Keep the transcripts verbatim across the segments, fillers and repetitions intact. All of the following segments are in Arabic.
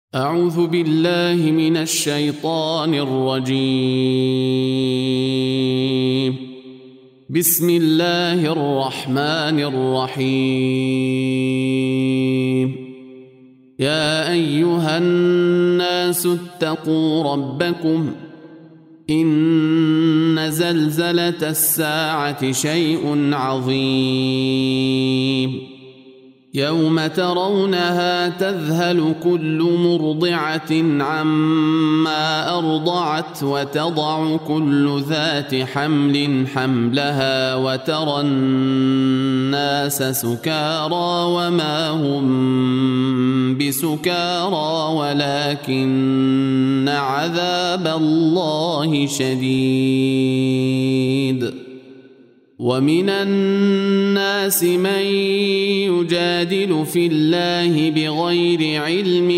أعوذ بالله من الشيطان الرجيم. بسم الله الرحمن الرحيم. يا أيها الناس اتقوا ربكم إن زلزلة الساعة شيء عظيم يوم ترونها تذهل كل مرضعة عما أرضعت وتضع كل ذات حمل حملها وترى الناس سكارى وما هم بسكارى ولكن عذاب الله شديد. ومن الناس من يجادل في الله بغير علم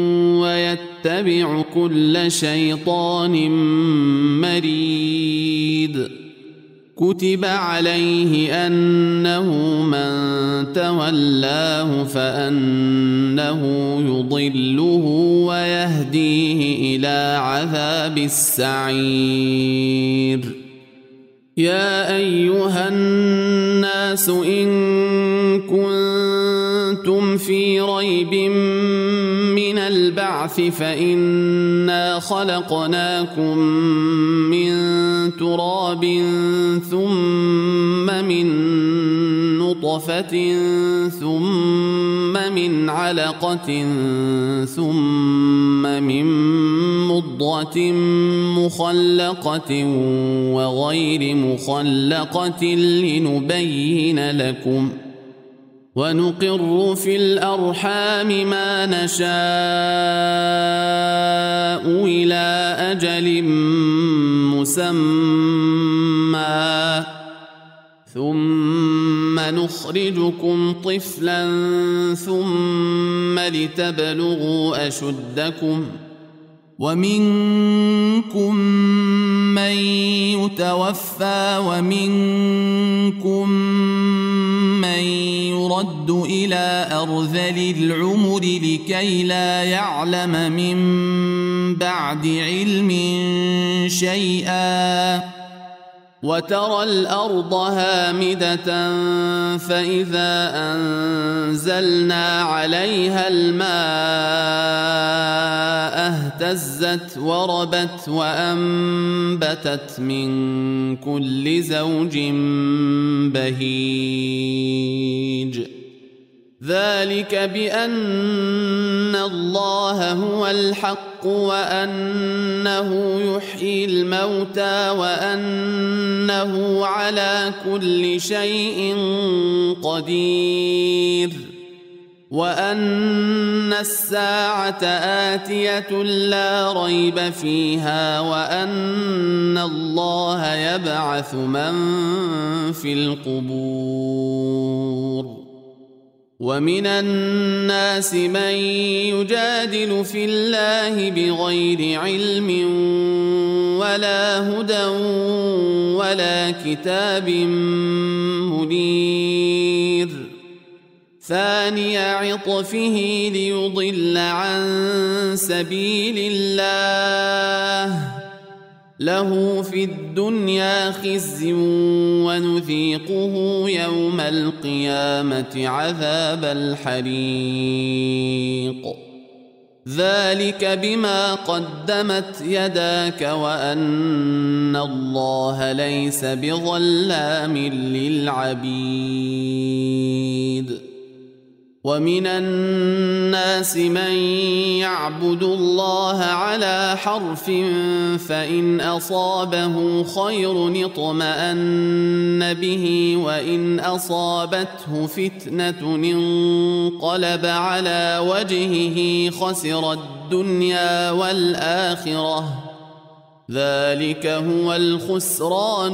ويتبع كل شيطان مريد. كتب عليه أنه من تولاه فأنه يضله ويهديه إلى عذاب السعير. يا أيها الناس إن كنتم في ريب من البعث فإنا خلقناكم من تراب ثم من نطفة ثم من علقة ثم من مضغة مخلقة وغير مخلقة لنبين لكم ونقر في الأرحام ما نشاء إلى أجل مسمى ثم نخرجكم طفلا ثم لتبلغوا أشدكم ومنكم من يتوفى ومنكم من يرد إلى أرذل العمر لكي لا يعلم من بعد علم شيئا. وترى الأرض هامدة فإذا أنزلنا عليها الماء اهتزت وربت وأنبتت من كل زوج بهيج. ذلك بأن الله هو الحق وأنه يحيي الموتى وأنه على كل شيء قدير وأن الساعة آتية لا ريب فيها وأن الله يبعث من في القبور. ومن الناس من يجادل في الله بغير علم ولا هدى ولا كتاب منير. ثاني عطفه ليضل عن سبيل الله له في الدنيا خزي ونذيقه يوم القيامة عذاب الحريق. ذلك بما قدمت يداك وأن الله ليس بظلام للعبيد. ومن الناس من يعبد الله على حرف فإن أصابه خير اطمأن به وإن أصابته فتنة انقلب على وجهه خسر الدنيا والآخرة. ذلك هو الخسران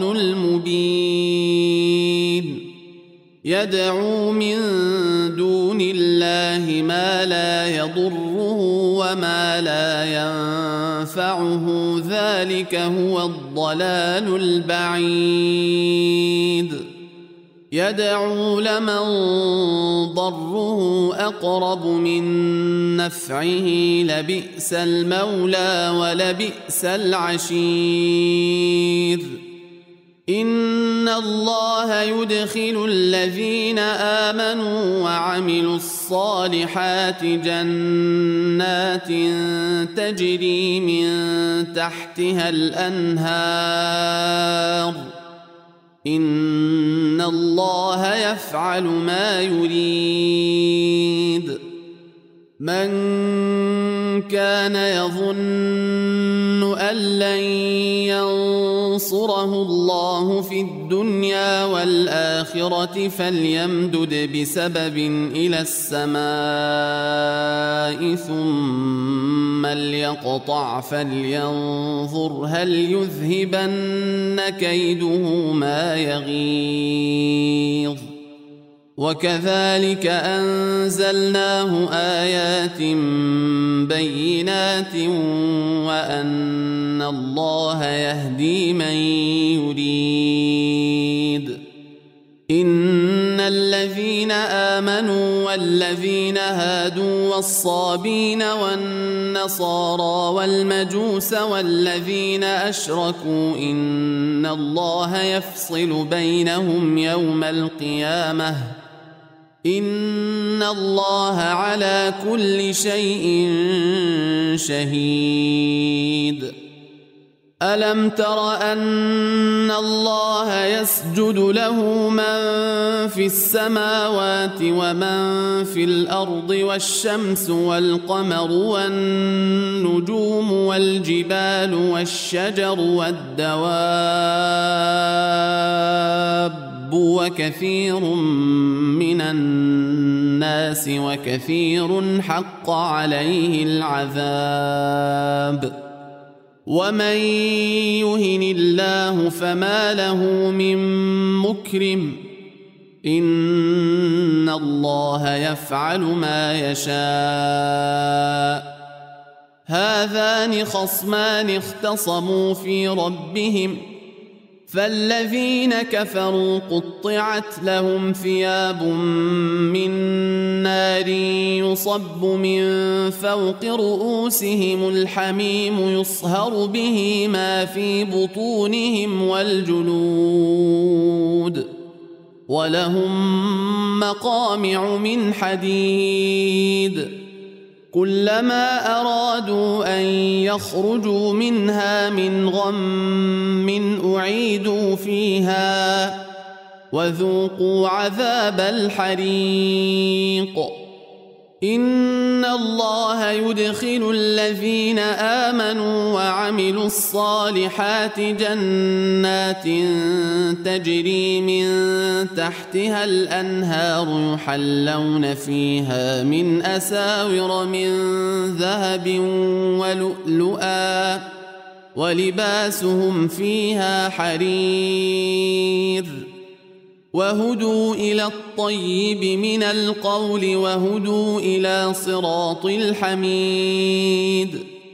المبين. يدعو من دون الله ما لا يضره وما لا ينفعه ذلك هو الضلال البعيد. يدعو لمن ضره أقرب من نفعه لبئس المولى ولبئس العشير إن الله يدخل الذين آمنوا وعملوا الصالحات جنات تجري من تحتها الأنهار إن الله يفعل ما يريد من كان يظن أن لن ينصره الله في الدنيا والآخرة فليمدد بسبب إلى السماء ثم ليقطع فلينظر هل يذهبن كيده ما يغيظ وكذلك أنزلناه آيات بينات وأن الله يهدي من يريد إن الذين آمنوا والذين هادوا والصابين والنصارى والمجوس والذين أشركوا إن الله يفصل بينهم يوم القيامة إن الله على كل شيء شهيد ألم تر أن الله يسجد له من في السماوات ومن في الأرض والشمس والقمر والنجوم والجبال والشجر والدواب وكثير من الناس وكثير حق عليه العذاب ومن يهن الله فما له من مكرم إن الله يفعل ما يشاء هذان خصمان اختصموا في ربهم فالذين كفروا قطعت لهم ثياب من نار يصب من فوق رؤوسهم الحميم يصهر به ما في بطونهم والجلود ولهم مقامع من حديد كلما أرادوا أن يخرجوا منها من غم أعيدوا فيها وذوقوا عذاب الحريق إن الله يدخل الذين آمنوا وعملوا الصالحات جنات تجري من تحتها الأنهار يحلون فيها من أساور من ذهب ولؤلؤا ولباسهم فيها حرير وهدوا إلى الطيب من القول وهدوا إلى صراط الحميد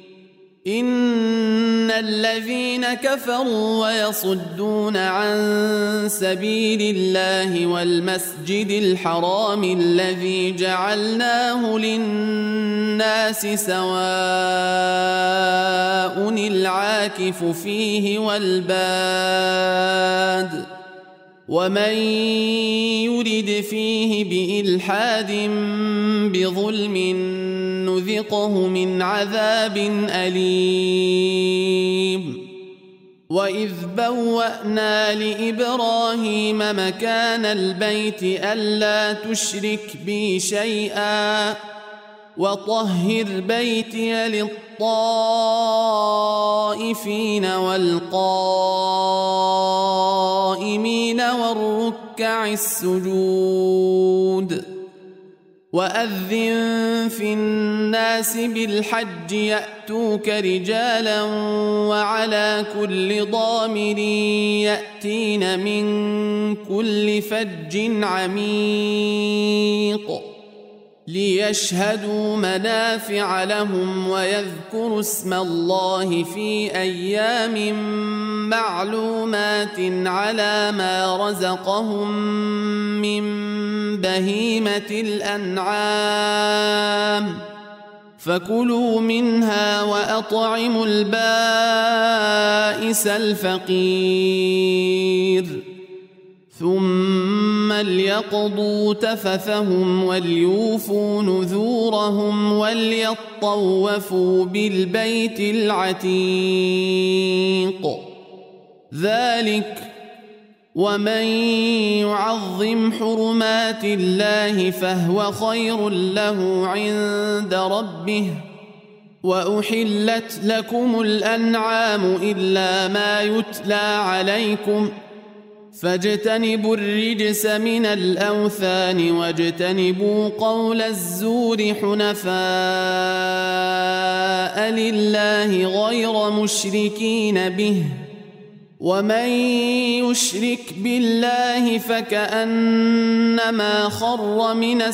إن الذين كفروا ويصدون عن سبيل الله والمسجد الحرام الذي جعلناه للناس سواء العاكف فيه والباد ومن يرد فيه بإلحاد بظلم نذقه من عذاب أليم وإذ بوأنا لإبراهيم مكان البيت ألا تشرك بي شيئا وطهر بيتي للطائفين والقائمين والركع السجود وأذن في الناس بالحج يأتوك رجالا وعلى كل ضامر يأتين من كل فج عميق ليشهدوا منافع لهم ويذكروا اسم الله في أيام معلومات على ما رزقهم من بهيمة الأنعام فكلوا منها وأطعموا البائس الفقير ثم ليقضوا تفثهم وليوفوا نذورهم وليطوفوا بالبيت العتيق ذلك ومن يعظم حرمات الله فهو خير له عند ربه وأحلت لكم الأنعام إلا ما يتلى عليكم فاجتنبوا الرجس من الأوثان واجتنبوا قول الزور حنفاء لله غير مشركين به ومن يشرك بالله فكأنما خر من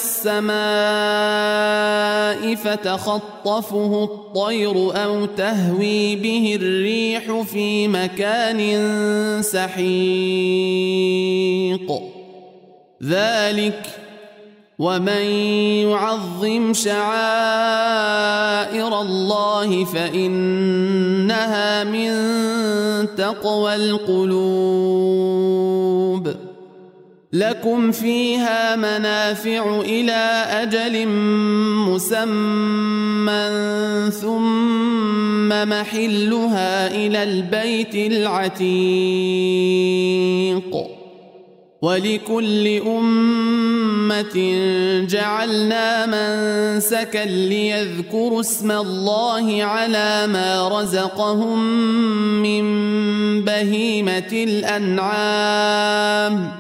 السماء فتخطفه الطير أو تهوي به الريح في مكان سحيق ذلك ومن يعظم شعائر الله فإنها من تقوى القلوب لكم فيها منافع إلى أجل مسمى ثم محلها إلى البيت العتيق ولكل أمة جعلنا منسكا ليذكروا اسم الله على ما رزقهم من بهيمة الأنعام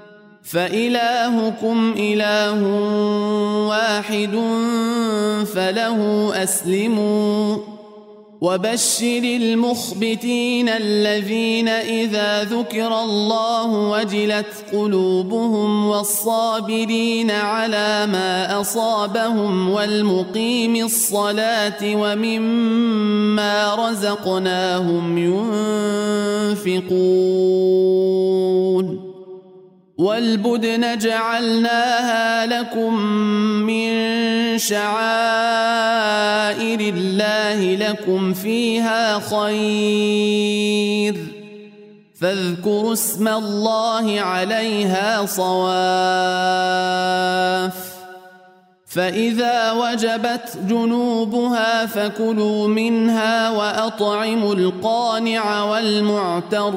فإلهكم إله واحد فله أسلموا وبشر المخبتين الذين إذا ذكر الله وجلت قلوبهم والصابرين على ما أصابهم والمقيم الصلاة ومما رزقناهم ينفقون والبدن جعلناها لكم من شعائر الله لكم فيها خير فاذكروا اسم الله عليها صواف فإذا وجبت جنوبها فكلوا منها وأطعموا القانع والمعتر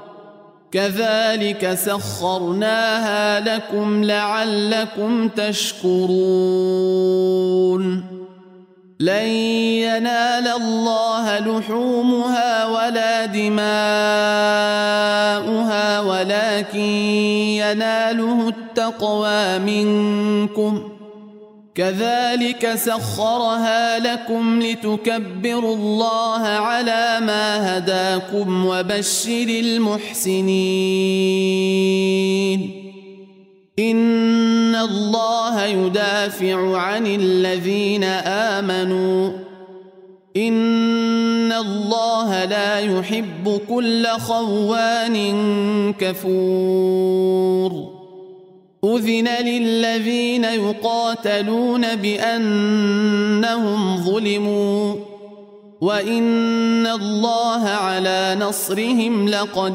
كذلك سخرناها لكم لعلكم تشكرون لن ينال الله لحومها ولا دماؤها ولكن يناله التقوى منكم كذلك سخرها لكم لتكبروا الله على ما هداكم وبشر المحسنين إن الله يدافع عن الذين آمنوا إن الله لا يحب كل خوان كفور أذن للذين يقاتلون بأنهم ظلموا وإن الله على نصرهم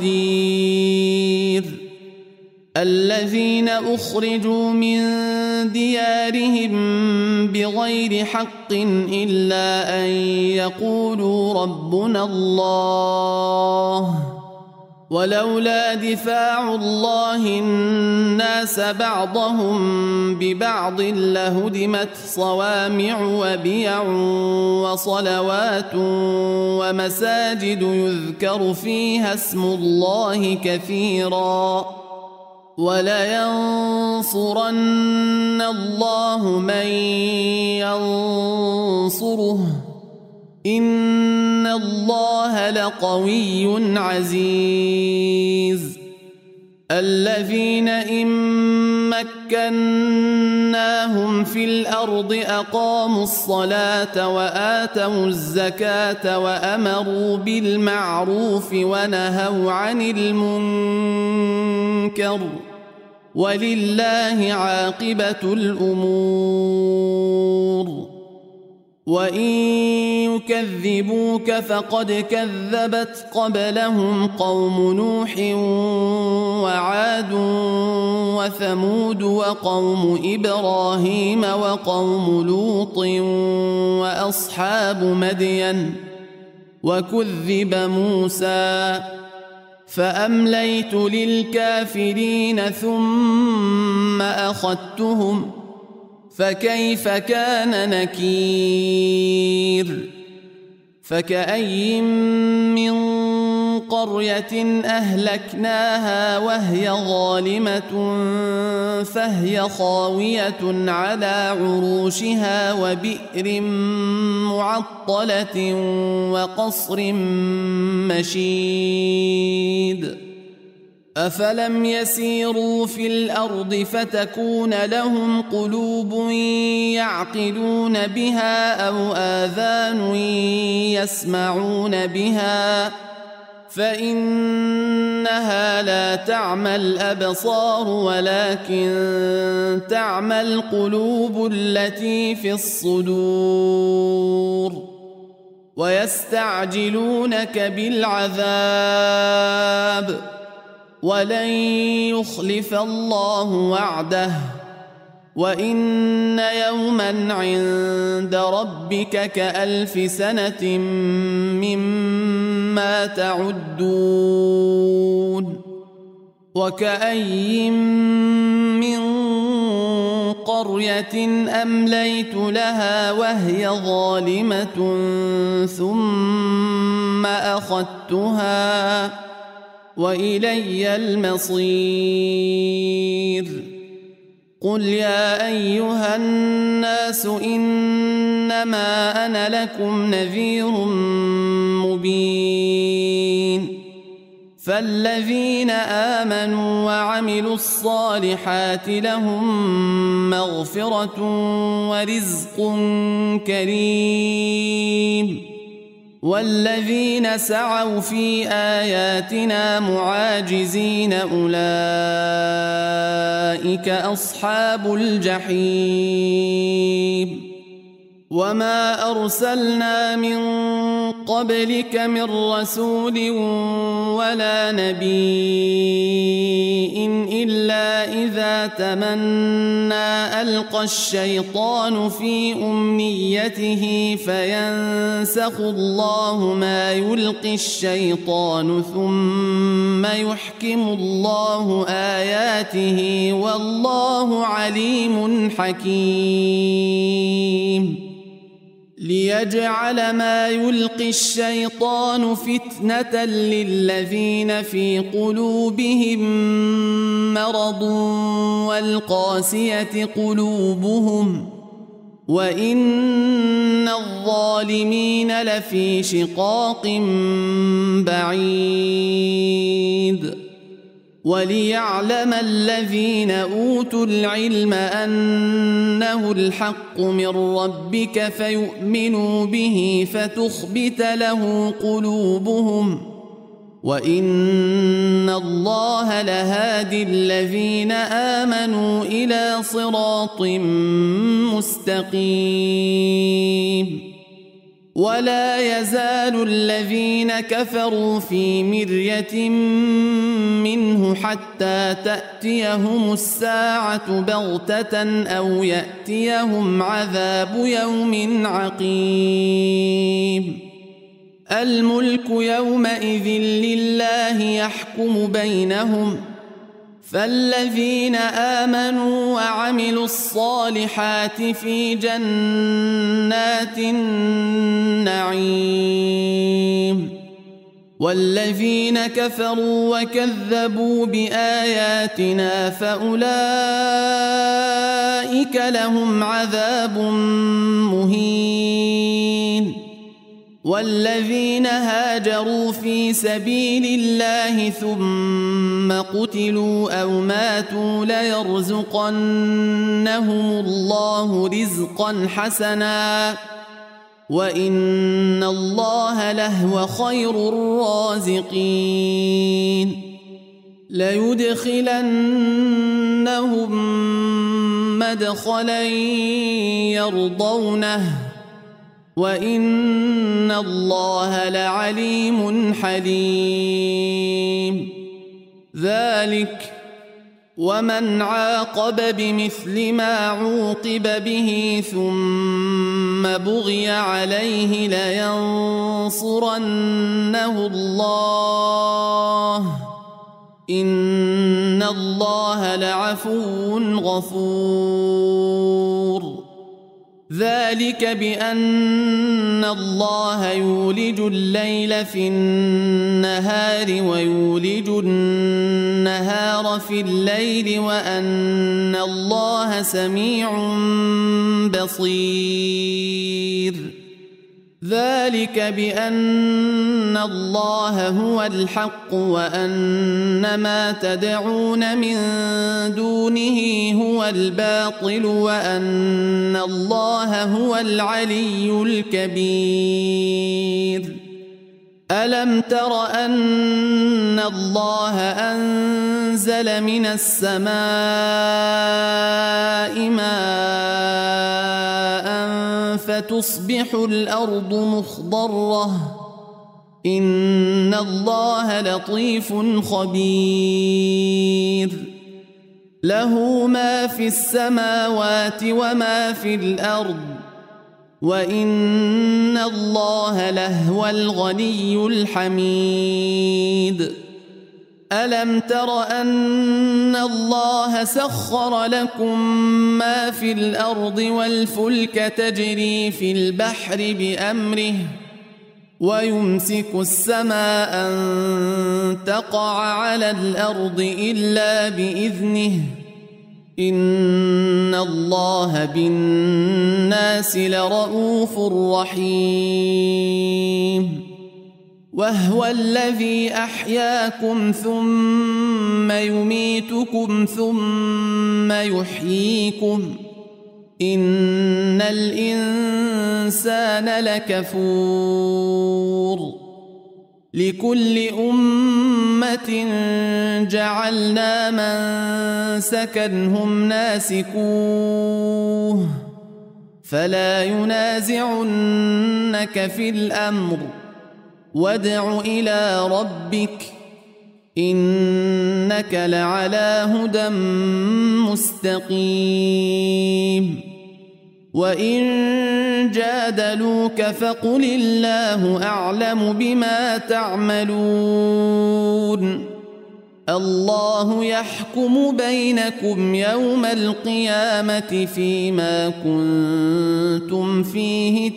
لقدير الذين أخرجوا من ديارهم بغير حق إلا أن يقولوا ربنا الله ولولا دفاع الله الناس بعضهم ببعض لهدمت صوامع وبيع وصلوات ومساجد يذكر فيها اسم الله كثيرا ولينصرن الله من ينصره إن الله لقوي عزيز الذين إن مكناهم في الأرض أقاموا الصلاة وآتوا الزكاة وأمروا بالمعروف ونهوا عن المنكر ولله عاقبة الأمور. وإن يكذبوك فقد كذبت قبلهم قوم نوح وعاد وثمود وقوم إبراهيم وقوم لوط وأصحاب مدين وكذب موسى فأمليت للكافرين ثم أخذتهم فكيف كان نكير. فكأي من قرية أهلكناها وهي ظالمة فهي خاوية على عروشها وبئر معطلة وقصر مشيد أفلم يسيروا في الأرض فتكون لهم قلوب يعقلون بها أو آذان يسمعون بها فإنها لا تعمى الأبصار ولكن تعمى القلوب التي في الصدور. ويستعجلونك بالعذاب ولن يخلف الله وعده وإن يوما عند ربك كألف سنة مما تعدون. وكأي من قرية أمليت لها وهي ظالمة ثم أخذتها وإلي المصير. قل يا أيها الناس إنما أنا لكم نذير مبين. فالذين آمنوا وعملوا الصالحات لهم مغفرة ورزق كريم. والذين سعوا في آياتنا معاجزين أولئك أصحاب الجحيم. وما أرسلنا من قبلك من رسول ولا نبي إلا إذا تمنى ألقى الشيطان في أمنيته فينسخ الله ما يلقي الشيطان ثم يحكم الله آياته والله عليم حكيم. ليجعل ما يلقي الشيطان فتنة للذين في قلوبهم مرض والقاسية قلوبهم وإن الظالمين لفي شقاق بعيد. وليعلم الذين أوتوا العلم أنه الحق من ربك فيؤمنوا به فتخبت له قلوبهم وإن الله لهادي الذين آمنوا إلى صراط مستقيم. ولا يزال الذين كفروا في مرية منه حتى تأتيهم الساعة بغتة أو يأتيهم عذاب يوم عقيم. الملك يومئذ لله يحكم بينهم فالذين آمنوا وعملوا الصالحات في جنات النعيم والذين كفروا وكذبوا بآياتنا فأولئك لهم عذاب مهين. والذين هاجروا في سبيل الله ثم قتلوا أو ماتوا ليرزقنهم الله رزقا حسنا وإن الله لهو خير الرازقين ليدخلنهم مدخلا يرضونه وإن الله لعليم حليم ذلك ومن عاقب بمثل ما عوقب به ثم بغي عليه لينصرنه الله إن الله لعفو غفور ذلك بأن الله يولج الليل في النهار ويولج النهار في الليل وأن الله سميع بصير ذلك بأن الله هو الحق وأن ما تدعون من دونه هو الباطل وأن الله هو العلي الكبير ألم تر أن الله أنزل من السماء ماء فتصبح الأرض مخضرة إن الله لطيف خبير له ما في السماوات وما في الأرض وإن الله لهو الغني الحميد ألم تر أن الله سخر لكم ما في الأرض والفلك تجري في البحر بأمره ويمسك السماء أن تقع على الأرض إلا بإذنه إن الله بالناس لرؤوف رحيم وهو الذي أحياكم ثم يميتكم ثم يحييكم إن الإنسان لكفور لكل أمة جعلنا منسكا هم ناسكوه فلا ينازعنك في الأمر وادع إلى ربك إنك لعلى هدى مستقيم وإن جادلوك فقل الله أعلم بما تعملون الله يحكم بينكم يوم القيامة فيما كنتم فيه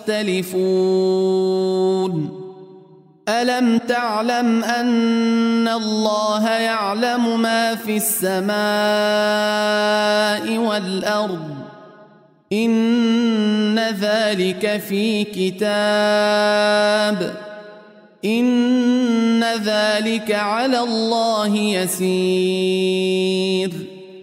تختلفون ألم تعلم أن الله يعلم ما في السماء والأرض إن ذلك في كتاب إن ذلك على الله يسير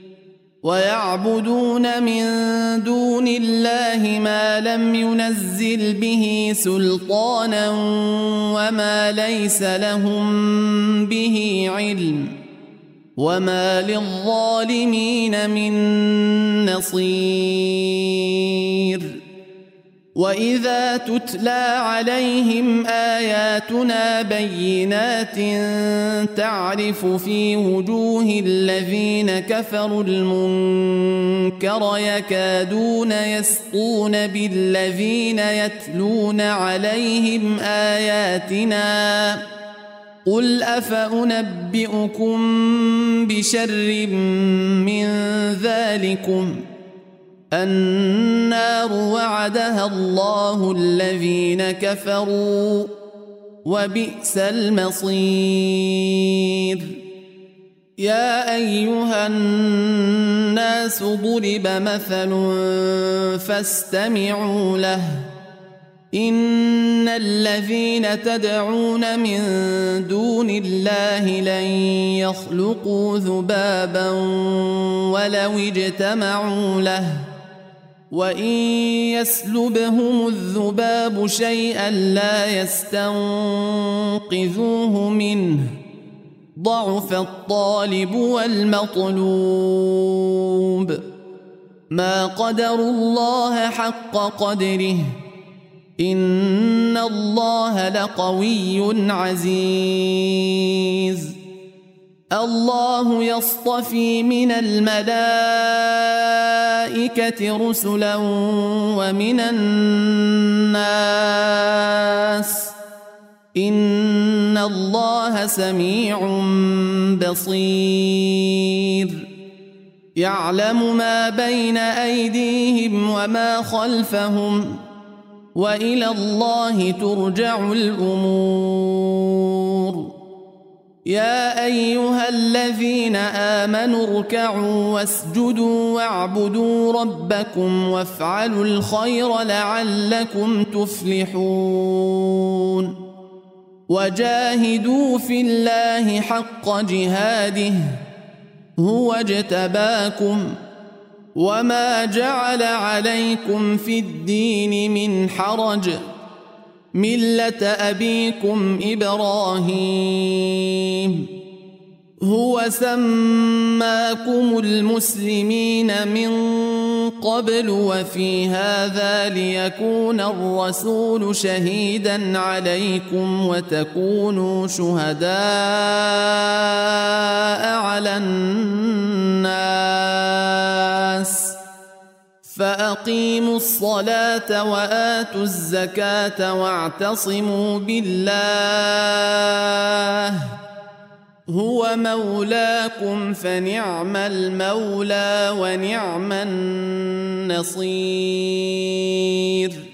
ويعبدون من دون الله ما لم ينزل به سلطانا وما ليس لهم به علم وما للظالمين من نصير وإذا تتلى عليهم آياتنا بينات تعرف في وجوه الذين كفروا المنكر يكادون يسطون بالذين يتلون عليهم آياتنا قل أفأنبئكم بشر من ذلكم النار وعدها الله الذين كفروا وبئس المصير يا أيها الناس ضرب مثل فاستمعوا له إن الذين تدعون من دون الله لن يخلقوا ذبابا ولو اجتمعوا له وإن يسلبهم الذباب شيئا لا يستنقذوه منه ضعف الطالب والمطلوب ما قدروا الله حق قدره إن الله لقوي عزيز الله يصطفي من الملائكة رسلا ومن الناس إن الله سميع بصير يعلم ما بين أيديهم وما خلفهم وإلى الله ترجع الأمور يا أيها الذين آمنوا اركعوا واسجدوا واعبدوا ربكم وافعلوا الخير لعلكم تفلحون وجاهدوا في الله حق جهاده هو اجتباكم وما جعل عليكم في الدين من حرج ملة أبيكم إبراهيم هو سماكم المسلمين من قبل وفي هذا ليكون الرسول شهيدا عليكم وتكونوا شهداء على الناس فأقيموا الصلاة وآتوا الزكاة واعتصموا بالله هو مولاكم فنعم المولى ونعم النصير